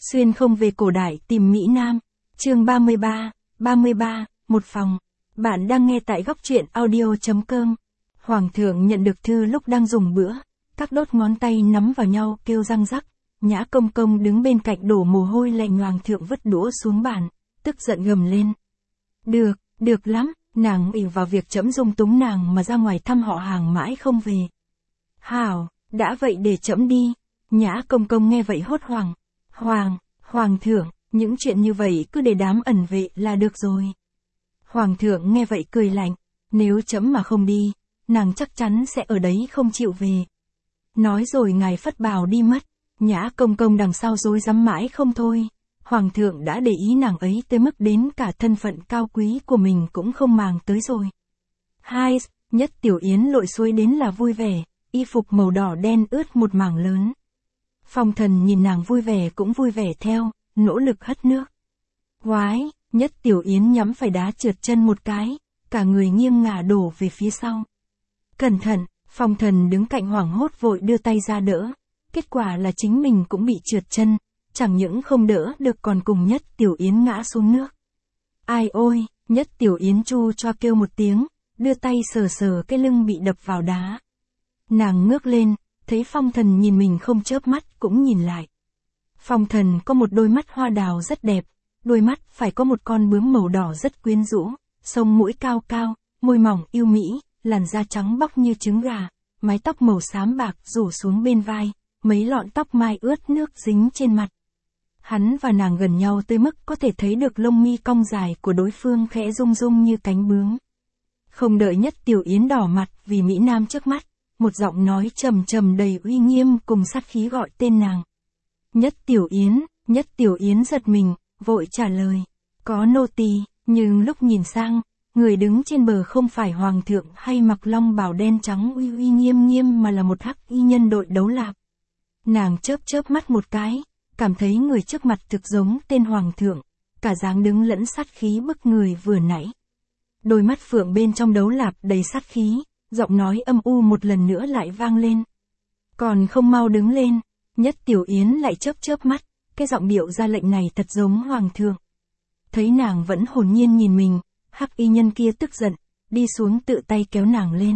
Xuyên không về cổ đại tìm Mỹ Nam. Chương 33, một phòng. Bạn đang nghe tại góc truyện audio.com. Hoàng thượng nhận được thư lúc đang dùng bữa, các đốt ngón tay nắm vào nhau kêu răng rắc. Nhã Công Công đứng bên cạnh đổ mồ hôi lạnh. Hoàng thượng vứt đũa xuống bàn, tức giận gầm lên. Được lắm, nàng ỷ vào việc trẫm dung túng nàng mà ra ngoài thăm họ hàng mãi không về. Hảo, đã vậy để trẫm đi. Nhã Công Công nghe vậy hốt hoảng. Hoàng thượng, những chuyện như vậy cứ để đám ẩn vệ là được rồi. Hoàng thượng nghe vậy cười lạnh, nếu trẫm mà không đi, nàng chắc chắn sẽ ở đấy không chịu về. Nói rồi ngài phất bào đi mất. Nhã Công Công đằng sau rối rắm mãi không thôi. Hoàng thượng đã để ý nàng ấy tới mức đến cả thân phận cao quý của mình cũng không màng tới rồi. Nhất Tiểu Yến lội suối đến là vui vẻ, y phục màu đỏ đen ướt một mảng lớn. Phong Thần nhìn nàng vui vẻ cũng vui vẻ theo, nỗ lực hất nước. Nhất Tiểu Yến nhắm phải đá trượt chân một cái, cả người nghiêng ngả đổ về phía sau. Cẩn thận, Phong Thần đứng cạnh hoảng hốt vội đưa tay ra đỡ, kết quả là chính mình cũng bị trượt chân, chẳng những không đỡ được còn cùng Nhất Tiểu Yến ngã xuống nước. Ai ôi, Nhất Tiểu Yến chu cho kêu một tiếng, đưa tay sờ sờ cái lưng bị đập vào đá. Nàng ngước lên, thấy Phong Thần nhìn mình không chớp mắt cũng nhìn lại. Phong Thần có một đôi mắt hoa đào rất đẹp, đôi mắt phải có một con bướm màu đỏ rất quyến rũ, sống mũi cao cao, môi mỏng yêu mỹ, làn da trắng bóc như trứng gà, mái tóc màu xám bạc rủ xuống bên vai, mấy lọn tóc mai ướt nước dính trên mặt. Hắn và nàng gần nhau tới mức có thể thấy được lông mi cong dài của đối phương khẽ rung rung như cánh bướm. Không đợi Nhất Tiểu Yến đỏ mặt vì Mỹ Nam trước mắt, một giọng nói trầm trầm đầy uy nghiêm cùng sát khí gọi tên nàng. Nhất Tiểu Yến giật mình, vội trả lời. Có nô tỳ, nhưng lúc nhìn sang, người đứng trên bờ không phải hoàng thượng hay mặc long bào đen trắng uy uy nghiêm nghiêm mà là một hắc y nhân đội đấu lạp. Nàng chớp mắt một cái, cảm thấy người trước mặt thực giống tên hoàng thượng, cả dáng đứng lẫn sát khí bức người vừa nãy. Đôi mắt phượng bên trong đấu lạp đầy sát khí, giọng nói âm u một lần nữa lại vang lên. Còn không mau đứng lên. Nhất Tiểu Yến lại chớp mắt, cái giọng điệu ra lệnh này thật giống hoàng thượng. Thấy nàng vẫn hồn nhiên nhìn mình, hắc y nhân kia tức giận, đi xuống tự tay kéo nàng lên.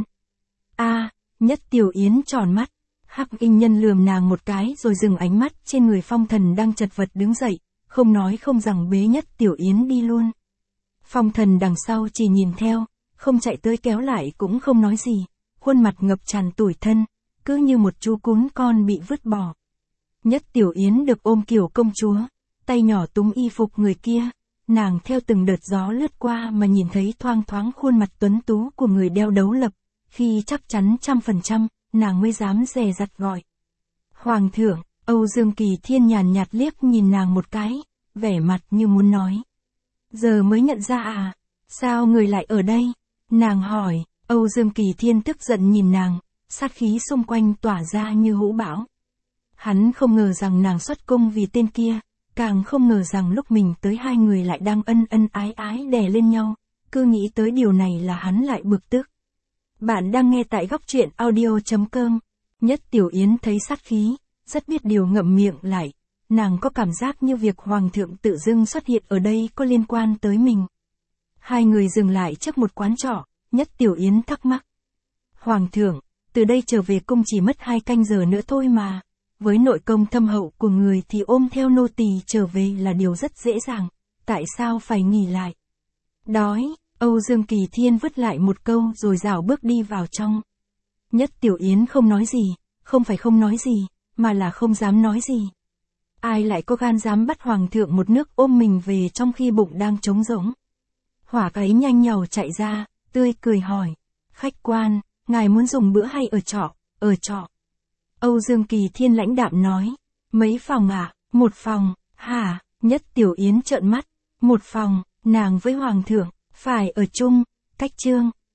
Nhất Tiểu Yến tròn mắt, hắc y nhân lườm nàng một cái rồi dừng ánh mắt trên người Phong Thần đang chật vật đứng dậy, không nói không rằng bế Nhất Tiểu Yến đi luôn. Phong Thần đằng sau chỉ nhìn theo, không chạy tới kéo lại cũng không nói gì, khuôn mặt ngập tràn tủi thân, cứ như một chú cún con bị vứt bỏ. Nhất Tiểu Yến được ôm kiểu công chúa, tay nhỏ túm y phục người kia, nàng theo từng đợt gió lướt qua mà nhìn thấy thoang thoáng khuôn mặt tuấn tú của người đeo đấu lập, khi chắc chắn 100%, nàng mới dám dè dặt gọi. Hoàng thượng. Âu Dương Kỳ Thiên nhàn nhạt liếc nhìn nàng một cái, vẻ mặt như muốn nói. Giờ mới nhận ra à, sao người lại ở đây? Nàng hỏi. Âu Dương Kỳ Thiên tức giận nhìn nàng, sát khí xung quanh tỏa ra như hũ bão. Hắn không ngờ rằng nàng xuất cung vì tên kia, càng không ngờ rằng lúc mình tới hai người lại đang ân ái đè lên nhau, cứ nghĩ tới điều này là hắn lại bực tức. Bạn đang nghe tại góc truyện audio.com. Nhất Tiểu Yến thấy sát khí, rất biết điều ngậm miệng lại, nàng có cảm giác như việc hoàng thượng tự dưng xuất hiện ở đây có liên quan tới mình. Hai người dừng lại trước một quán trọ, Nhất Tiểu Yến thắc mắc. Hoàng thượng, từ đây trở về cung chỉ mất 2 canh giờ nữa thôi mà. Với nội công thâm hậu của người thì ôm theo nô tỳ trở về là điều rất dễ dàng, tại sao phải nghỉ lại? Đói. Âu Dương Kỳ Thiên vứt lại một câu rồi rảo bước đi vào trong. Nhất Tiểu Yến không nói gì, không phải không nói gì, mà là không dám nói gì. Ai lại có gan dám bắt hoàng thượng một nước ôm mình về trong khi bụng đang trống rỗng? Hỏa cái nhanh nhảu chạy ra, tươi cười hỏi. Khách quan, ngài muốn dùng bữa hay ở trọ? Ở trọ. Âu Dương Kỳ Thiên lãnh đạm nói. Mấy phòng à? Một phòng. Hả? Nhất Tiểu Yến trợn mắt. Một phòng, nàng với hoàng thượng, phải ở chung. Cách chương.